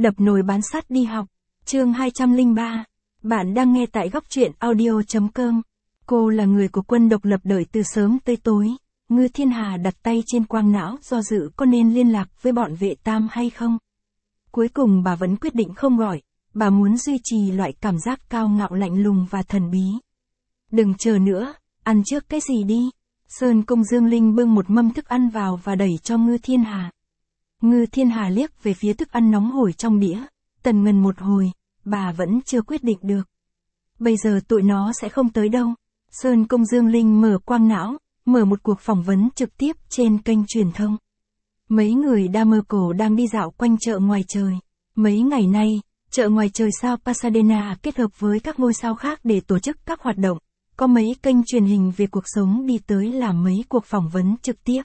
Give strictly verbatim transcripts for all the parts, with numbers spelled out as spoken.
Đập nồi bán sắt đi học. Chương hai trăm lẻ ba. Bạn đang nghe tại góc truyện audio chấm com. Cô là người của quân độc lập đợi từ sớm tới tối. Ngư Thiên Hà đặt tay trên quang não do dự có nên liên lạc với bọn vệ tam hay không. Cuối cùng bà vẫn quyết định không gọi. Bà muốn duy trì loại cảm giác cao ngạo lạnh lùng và thần bí. Đừng chờ nữa, ăn trước cái gì đi. Sơn Công Dương Linh bưng một mâm thức ăn vào và đẩy cho Ngư Thiên Hà. Ngư Thiên Hà liếc về phía thức ăn nóng hổi trong đĩa, tần ngần một hồi, bà vẫn chưa quyết định được. Bây giờ tụi nó sẽ không tới đâu. Sơn Công Dương Linh mở quang não, mở một cuộc phỏng vấn trực tiếp trên kênh truyền thông. Mấy người đa mơ cổ đang đi dạo quanh chợ ngoài trời. Mấy ngày nay, chợ ngoài trời sao Pasadena kết hợp với các ngôi sao khác để tổ chức các hoạt động. Có mấy kênh truyền hình về cuộc sống đi tới làm mấy cuộc phỏng vấn trực tiếp.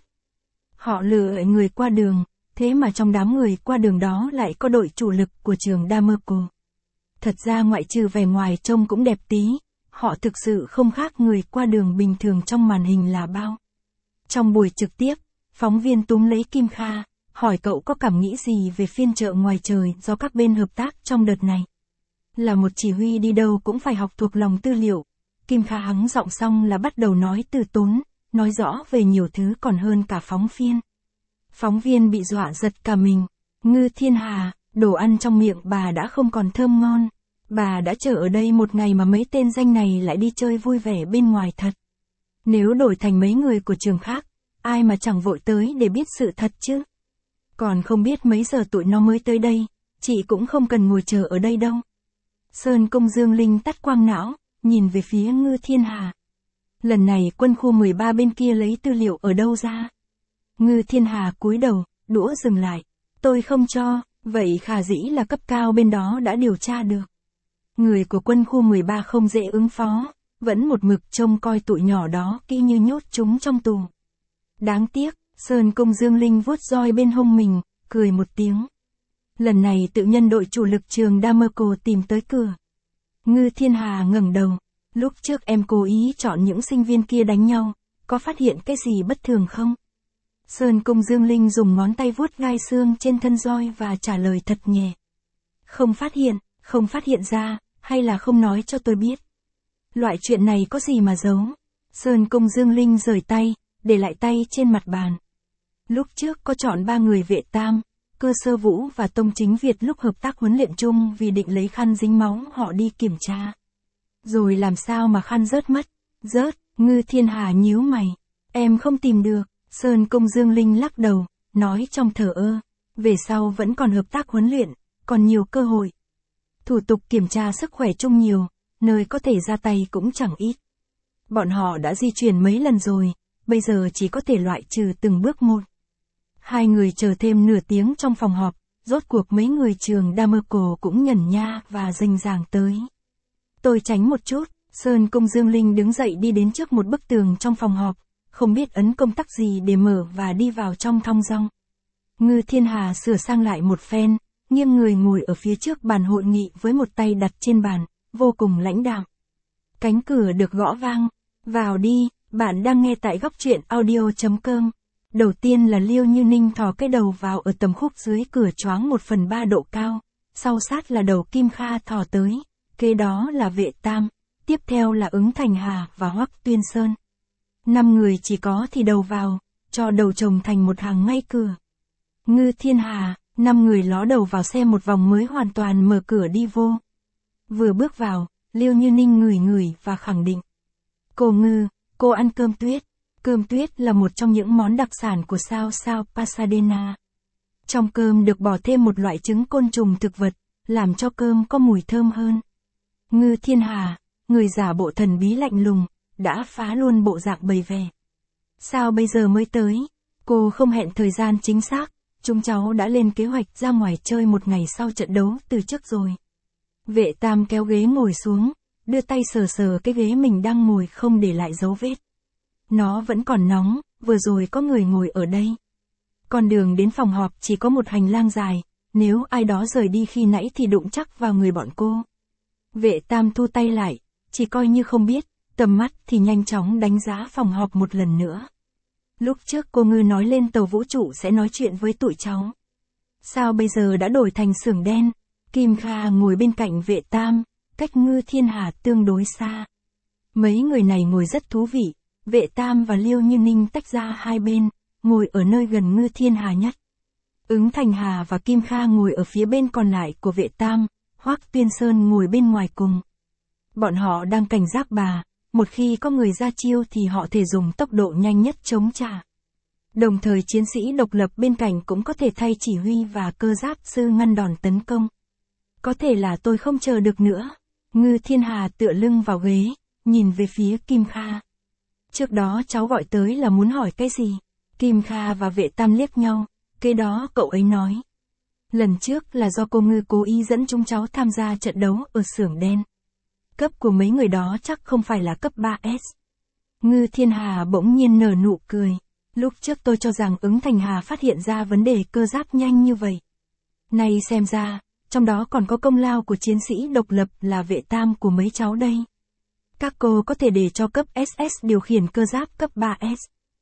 Họ lựa người qua đường, thế mà trong đám người qua đường đó lại có đội chủ lực của trường Damerco. Thật ra ngoại trừ vẻ ngoài trông cũng đẹp tí, họ thực sự không khác người qua đường bình thường trong màn hình là bao. Trong buổi trực tiếp, phóng viên túm lấy Kim Kha, hỏi cậu có cảm nghĩ gì về phiên chợ ngoài trời do các bên hợp tác trong đợt này. Là một chỉ huy đi đâu cũng phải học thuộc lòng tư liệu. Kim Kha hắng giọng xong là bắt đầu nói từ tốn, nói rõ về nhiều thứ còn hơn cả phóng viên. Phóng viên bị dọa giật cả mình. Ngư Thiên Hà, đồ ăn trong miệng bà đã không còn thơm ngon. Bà đã chờ ở đây một ngày mà mấy tên danh này lại đi chơi vui vẻ bên ngoài thật. Nếu đổi thành mấy người của trường khác, ai mà chẳng vội tới để biết sự thật chứ. Còn không biết mấy giờ tụi nó mới tới đây, chị cũng không cần ngồi chờ ở đây đâu. Sơn Công Dương Linh tắt quang não, nhìn về phía Ngư Thiên Hà. Lần này quân khu mười ba bên kia lấy tư liệu ở đâu ra? Ngư Thiên Hà cúi đầu, đũa dừng lại. Tôi không cho, vậy khả dĩ là cấp cao bên đó đã điều tra được. Người của quân khu mười ba không dễ ứng phó, vẫn một mực trông coi tụi nhỏ đó kỹ như nhốt chúng trong tù. Đáng tiếc, Sơn Công Dương Linh vuốt roi bên hông mình, cười một tiếng. Lần này tự nhân đội chủ lực trường Damerco tìm tới cửa. Ngư Thiên Hà ngẩng đầu. Lúc trước em cố ý chọn những sinh viên kia đánh nhau, có phát hiện cái gì bất thường không? Sơn Công Dương Linh dùng ngón tay vuốt gai xương trên thân roi và trả lời thật nhẹ. Không phát hiện, không phát hiện ra, hay là không nói cho tôi biết. Loại chuyện này có gì mà giấu? Sơn Công Dương Linh rời tay, để lại tay trên mặt bàn. Lúc trước có chọn ba người vệ tam, Cơ Sơ Vũ và Tông Chính Việt lúc hợp tác huấn luyện chung vì định lấy khăn dính máu họ đi kiểm tra. Rồi làm sao mà khăn rớt mất? Rớt, Ngư Thiên Hà nhíu mày. Em không tìm được. Sơn Công Dương Linh lắc đầu, nói trong thờ ơ. Về sau vẫn còn hợp tác huấn luyện, còn nhiều cơ hội. Thủ tục kiểm tra sức khỏe chung nhiều, nơi có thể ra tay cũng chẳng ít. Bọn họ đã di chuyển mấy lần rồi, bây giờ chỉ có thể loại trừ từng bước một. Hai người chờ thêm nửa tiếng trong phòng họp, rốt cuộc mấy người trường Damerco cũng nhẩn nha và rành ràng tới. Tôi tránh một chút, Sơn Công Dương Linh đứng dậy đi đến trước một bức tường trong phòng họp, không biết ấn công tắc gì để mở và đi vào trong thong dong. Ngư Thiên Hà sửa sang lại một phen, nghiêng người ngồi ở phía trước bàn hội nghị với một tay đặt trên bàn, vô cùng lãnh đạm. Cánh cửa được gõ vang. Vào đi, bạn đang nghe tại góc truyện audio chấm com. Đầu tiên là Liêu Như Ninh thò cái đầu vào ở tầm khúc dưới cửa choáng một phần ba độ cao, sau sát là đầu Kim Kha thò tới, kế đó là vệ tam, tiếp theo là Ứng Thành Hà và Hoắc Tuyên Sơn. Năm người chỉ có thì đầu vào, cho đầu chồng thành một hàng ngay cửa. Ngư Thiên Hà, năm người ló đầu vào xe một vòng mới hoàn toàn mở cửa đi vô. Vừa bước vào, Liêu Như Ninh ngửi ngửi và khẳng định. Cô Ngư, cô ăn cơm tuyết. Cơm tuyết là một trong những món đặc sản của sao sao Pasadena. Trong cơm được bỏ thêm một loại trứng côn trùng thực vật, làm cho cơm có mùi thơm hơn. Ngư Thiên Hà, người giả bộ thần bí lạnh lùng, đã phá luôn bộ dạng bầy vẻ. Sao bây giờ mới tới? Cô không hẹn thời gian chính xác, chúng cháu đã lên kế hoạch ra ngoài chơi một ngày sau trận đấu từ trước rồi. Vệ tam kéo ghế ngồi xuống, đưa tay sờ sờ cái ghế mình đang ngồi không để lại dấu vết. Nó vẫn còn nóng, vừa rồi có người ngồi ở đây. Con đường đến phòng họp chỉ có một hành lang dài, nếu ai đó rời đi khi nãy thì đụng chắc vào người bọn cô. Vệ tam thu tay lại, chỉ coi như không biết, tầm mắt thì nhanh chóng đánh giá phòng họp một lần nữa. Lúc trước cô Ngư nói lên tàu vũ trụ sẽ nói chuyện với tụi cháu. Sao bây giờ đã đổi thành xưởng đen? Kim Kha ngồi bên cạnh Vệ Tam, cách Ngư Thiên Hà tương đối xa. Mấy người này ngồi rất thú vị, Vệ Tam và Liêu Như Ninh tách ra hai bên, ngồi ở nơi gần Ngư Thiên Hà nhất. Ứng Thành Hà và Kim Kha ngồi ở phía bên còn lại của Vệ Tam, Hoắc Tuyên Sơn ngồi bên ngoài cùng. Bọn họ đang cảnh giác bà, một khi có người ra chiêu thì họ thể dùng tốc độ nhanh nhất chống trả. Đồng thời chiến sĩ độc lập bên cạnh cũng có thể thay chỉ huy và cơ giáp sư ngăn đòn tấn công. Có thể là tôi không chờ được nữa. Ngư Thiên Hà tựa lưng vào ghế, nhìn về phía Kim Kha. Trước đó cháu gọi tới là muốn hỏi cái gì? Kim Kha và Vệ Tam liếc nhau, kế đó cậu ấy nói. Lần trước là do cô Ngư cố ý dẫn chúng cháu tham gia trận đấu ở xưởng đen. Cấp của mấy người đó chắc không phải là cấp ba S. Ngư Thiên Hà bỗng nhiên nở nụ cười. Lúc trước tôi cho rằng Ứng Thành Hà phát hiện ra vấn đề cơ giáp nhanh như vậy. Nay xem ra, trong đó còn có công lao của chiến sĩ độc lập là Vệ Tam của mấy cháu đây. Các cô có thể để cho cấp ét ét điều khiển cơ giáp cấp ba S.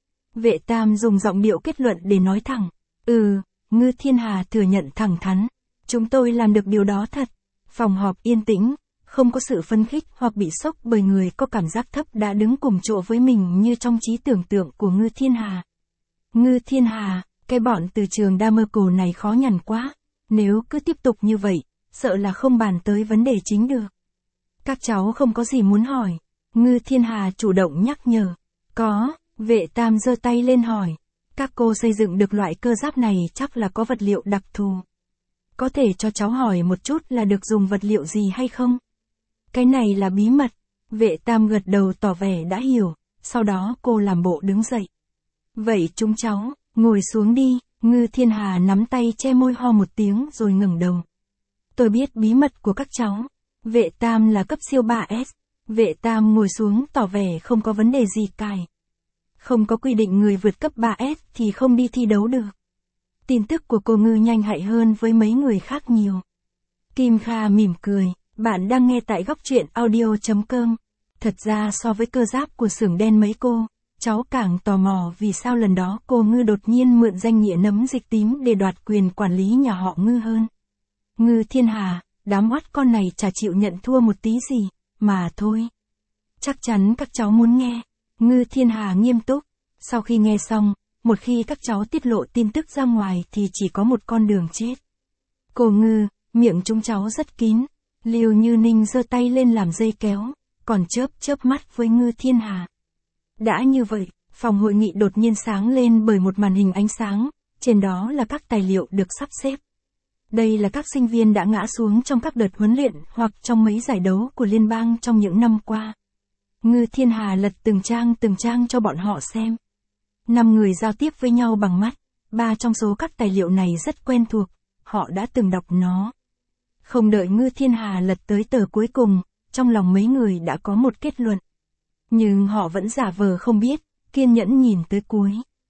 Vệ Tam dùng giọng điệu kết luận để nói thẳng. Ừ, Ngư Thiên Hà thừa nhận thẳng thắn. Chúng tôi làm được điều đó thật. Phòng họp yên tĩnh, không có sự phấn khích hoặc bị sốc bởi người có cảm giác thấp đã đứng cùng chỗ với mình như trong trí tưởng tượng của Ngư Thiên Hà. Ngư Thiên Hà, cái bọn từ trường Damerco này khó nhằn quá. Nếu cứ tiếp tục như vậy, sợ là không bàn tới vấn đề chính được. Các cháu không có gì muốn hỏi. Ngư Thiên Hà chủ động nhắc nhở. Có, Vệ Tam giơ tay lên hỏi. Các cô xây dựng được loại cơ giáp này chắc là có vật liệu đặc thù. Có thể cho cháu hỏi một chút là được dùng vật liệu gì hay không? Cái này là bí mật. Vệ Tam gật đầu tỏ vẻ đã hiểu, sau đó cô làm bộ đứng dậy. Vậy chúng cháu, ngồi xuống đi. Ngư Thiên Hà nắm tay che môi ho một tiếng rồi ngẩng đầu. Tôi biết bí mật của các cháu. Vệ Tam là cấp siêu ba S. Vệ Tam ngồi xuống tỏ vẻ không có vấn đề gì cài. Không có quy định người vượt cấp ba S thì không đi thi đấu được. Tin tức của cô Ngư nhanh hại hơn với mấy người khác nhiều. Kim Kha mỉm cười, bạn đang nghe tại góc truyện audio chấm com. Thật ra so với cơ giáp của xưởng đen mấy cô, cháu càng tò mò vì sao lần đó cô Ngư đột nhiên mượn danh nghĩa nấm dịch tím để đoạt quyền quản lý nhà họ Ngư hơn. Ngư Thiên Hà, đám oát con này chả chịu nhận thua một tí gì, mà thôi. Chắc chắn các cháu muốn nghe. Ngư Thiên Hà nghiêm túc. Sau khi nghe xong, một khi các cháu tiết lộ tin tức ra ngoài thì chỉ có một con đường chết. Cô Ngư, miệng chúng cháu rất kín. Liêu Như Ninh giơ tay lên làm dây kéo, còn chớp chớp mắt với Ngư Thiên Hà. Đã như vậy, phòng hội nghị đột nhiên sáng lên bởi một màn hình ánh sáng, trên đó là các tài liệu được sắp xếp. Đây là các sinh viên đã ngã xuống trong các đợt huấn luyện hoặc trong mấy giải đấu của liên bang trong những năm qua. Ngư Thiên Hà lật từng trang từng trang cho bọn họ xem. Năm người giao tiếp với nhau bằng mắt, ba trong số các tài liệu này rất quen thuộc, họ đã từng đọc nó. Không đợi Ngư Thiên Hà lật tới tờ cuối cùng, trong lòng mấy người đã có một kết luận. Nhưng họ vẫn giả vờ không biết, kiên nhẫn nhìn tới cuối.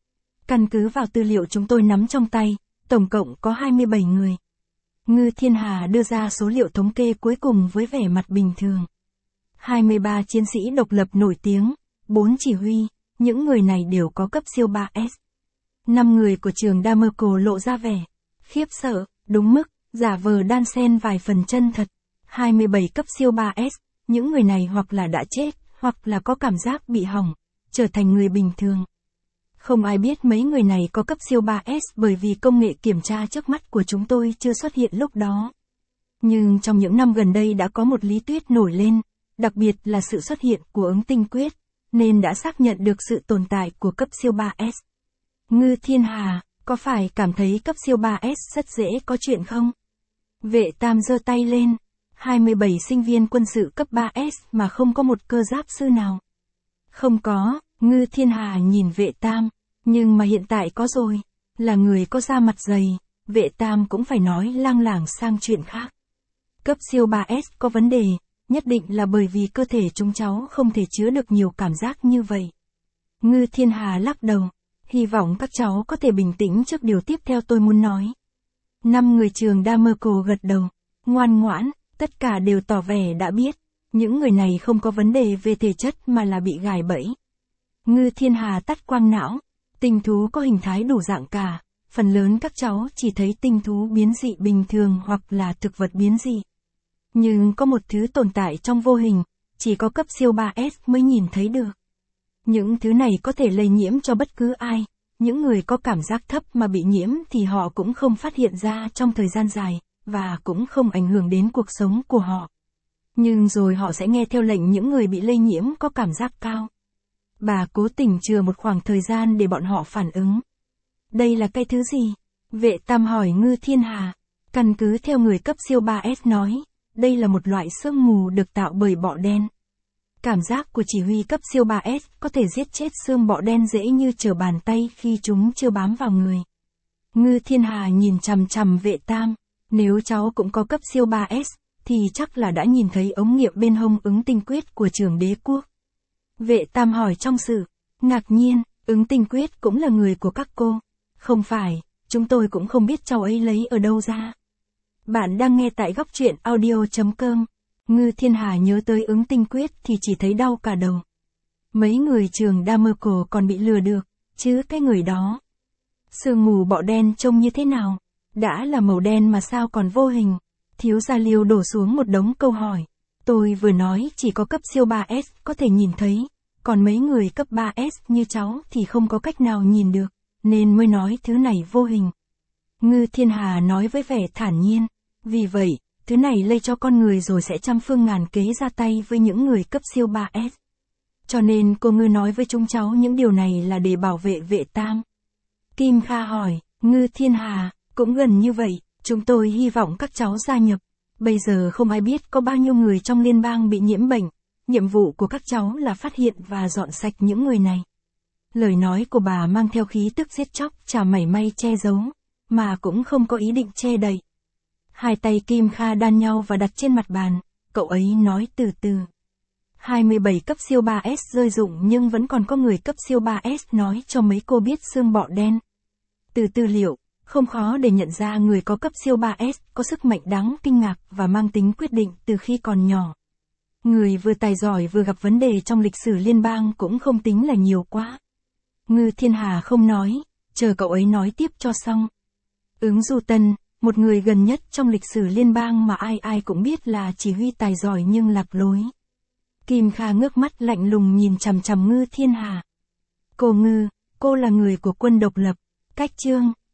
Căn cứ vào tư liệu chúng tôi nắm trong tay, tổng cộng có hai mươi bảy người. Ngư Thiên Hà đưa ra số liệu thống kê cuối cùng với vẻ mặt bình thường. hai mươi ba chiến sĩ độc lập nổi tiếng, bốn chỉ huy, những người này đều có cấp siêu ba S. năm người của trường Damerco lộ ra vẻ khiếp sợ, đúng mức, giả vờ đan xen vài phần chân thật. hai mươi bảy cấp siêu ba S, những người này hoặc là đã chết, hoặc là có cảm giác bị hỏng, trở thành người bình thường. Không ai biết mấy người này có cấp siêu ba S bởi vì công nghệ kiểm tra trước mắt của chúng tôi chưa xuất hiện lúc đó. Nhưng trong những năm gần đây đã có một lý thuyết nổi lên, đặc biệt là sự xuất hiện của ứng tinh quyết, nên đã xác nhận được sự tồn tại của cấp siêu ba S. Ngư Thiên Hà, có phải cảm thấy cấp siêu ba S rất dễ có chuyện không? Vệ Tam giơ tay lên, hai mươi bảy sinh viên quân sự cấp ba S mà không có một cơ giáp sư nào. Không có, Ngư Thiên Hà nhìn Vệ Tam, nhưng mà hiện tại có rồi, là người có da mặt dày, Vệ Tam cũng phải nói lang lảng sang chuyện khác. Cấp siêu ba S có vấn đề, nhất định là bởi vì cơ thể chúng cháu không thể chứa được nhiều cảm giác như vậy. Ngư Thiên Hà lắc đầu, hy vọng các cháu có thể bình tĩnh trước điều tiếp theo tôi muốn nói. Năm người trường Damerco gật đầu, ngoan ngoãn, tất cả đều tỏ vẻ đã biết, những người này không có vấn đề về thể chất mà là bị gài bẫy. Ngư Thiên Hà tắt quang não, tinh thú có hình thái đủ dạng cả, phần lớn các cháu chỉ thấy tinh thú biến dị bình thường hoặc là thực vật biến dị. Nhưng có một thứ tồn tại trong vô hình, chỉ có cấp siêu ba S mới nhìn thấy được. Những thứ này có thể lây nhiễm cho bất cứ ai, những người có cảm giác thấp mà bị nhiễm thì họ cũng không phát hiện ra trong thời gian dài, và cũng không ảnh hưởng đến cuộc sống của họ. Nhưng rồi họ sẽ nghe theo lệnh những người bị lây nhiễm có cảm giác cao. Bà cố tình chừa một khoảng thời gian để bọn họ phản ứng. Đây là cái thứ gì? Vệ Tam hỏi Ngư Thiên Hà. Căn cứ theo người cấp siêu ba S nói, đây là một loại sương mù được tạo bởi bọ đen. Cảm giác của chỉ huy cấp siêu ba S có thể giết chết xương bọ đen dễ như trở bàn tay khi chúng chưa bám vào người. Ngư Thiên Hà nhìn chằm chằm Vệ Tam. Nếu cháu cũng có cấp siêu ba S, thì chắc là đã nhìn thấy ống nghiệm bên hông ứng tinh quyết của trưởng đế quốc. Vệ Tam hỏi trong sự ngạc nhiên, ứng tinh quyết cũng là người của các cô. Không phải, chúng tôi cũng không biết cháu ấy lấy ở đâu ra. Bạn đang nghe tại góc truyện audio chấm com. Ngư Thiên Hà nhớ tới ứng tinh quyết thì chỉ thấy đau cả đầu. Mấy người trường Damerco còn bị lừa được, chứ cái người đó. Sương mù bọ đen trông như thế nào? Đã là màu đen mà sao còn vô hình? Thiếu gia Liêu đổ xuống một đống câu hỏi. Tôi vừa nói chỉ có cấp siêu ba S có thể nhìn thấy, còn mấy người cấp ba S như cháu thì không có cách nào nhìn được, nên mới nói thứ này vô hình. Ngư Thiên Hà nói với vẻ thản nhiên. Vì vậy, thứ này lây cho con người rồi sẽ trăm phương ngàn kế ra tay với những người cấp siêu ba S. Cho nên cô Ngư nói với chúng cháu những điều này là để bảo vệ Vệ Tam. Kim Kha hỏi, Ngư Thiên Hà, cũng gần như vậy, chúng tôi hy vọng các cháu gia nhập. Bây giờ không ai biết có bao nhiêu người trong liên bang bị nhiễm bệnh, nhiệm vụ của các cháu là phát hiện và dọn sạch những người này. Lời nói của bà mang theo khí tức giết chóc chả mảy may che giấu, mà cũng không có ý định che đậy. Hai tay Kim Kha đan nhau và đặt trên mặt bàn, cậu ấy nói từ từ. hai mươi bảy cấp siêu ba S rơi rụng nhưng vẫn còn có người cấp siêu ba S nói cho mấy cô biết xương bọ đen. Từ tư liệu, không khó để nhận ra người có cấp siêu ba S có sức mạnh đáng kinh ngạc và mang tính quyết định từ khi còn nhỏ. Người vừa tài giỏi vừa gặp vấn đề trong lịch sử liên bang cũng không tính là nhiều quá. Ngư Thiên Hà không nói, chờ cậu ấy nói tiếp cho xong. Ứng Du Tân, một người gần nhất trong lịch sử liên bang mà ai ai cũng biết là chỉ huy tài giỏi nhưng lạc lối. Kim Kha ngước mắt lạnh lùng nhìn chằm chằm Ngư Thiên Hà. Cô Ngư, cô là người của quân độc lập, cách chương.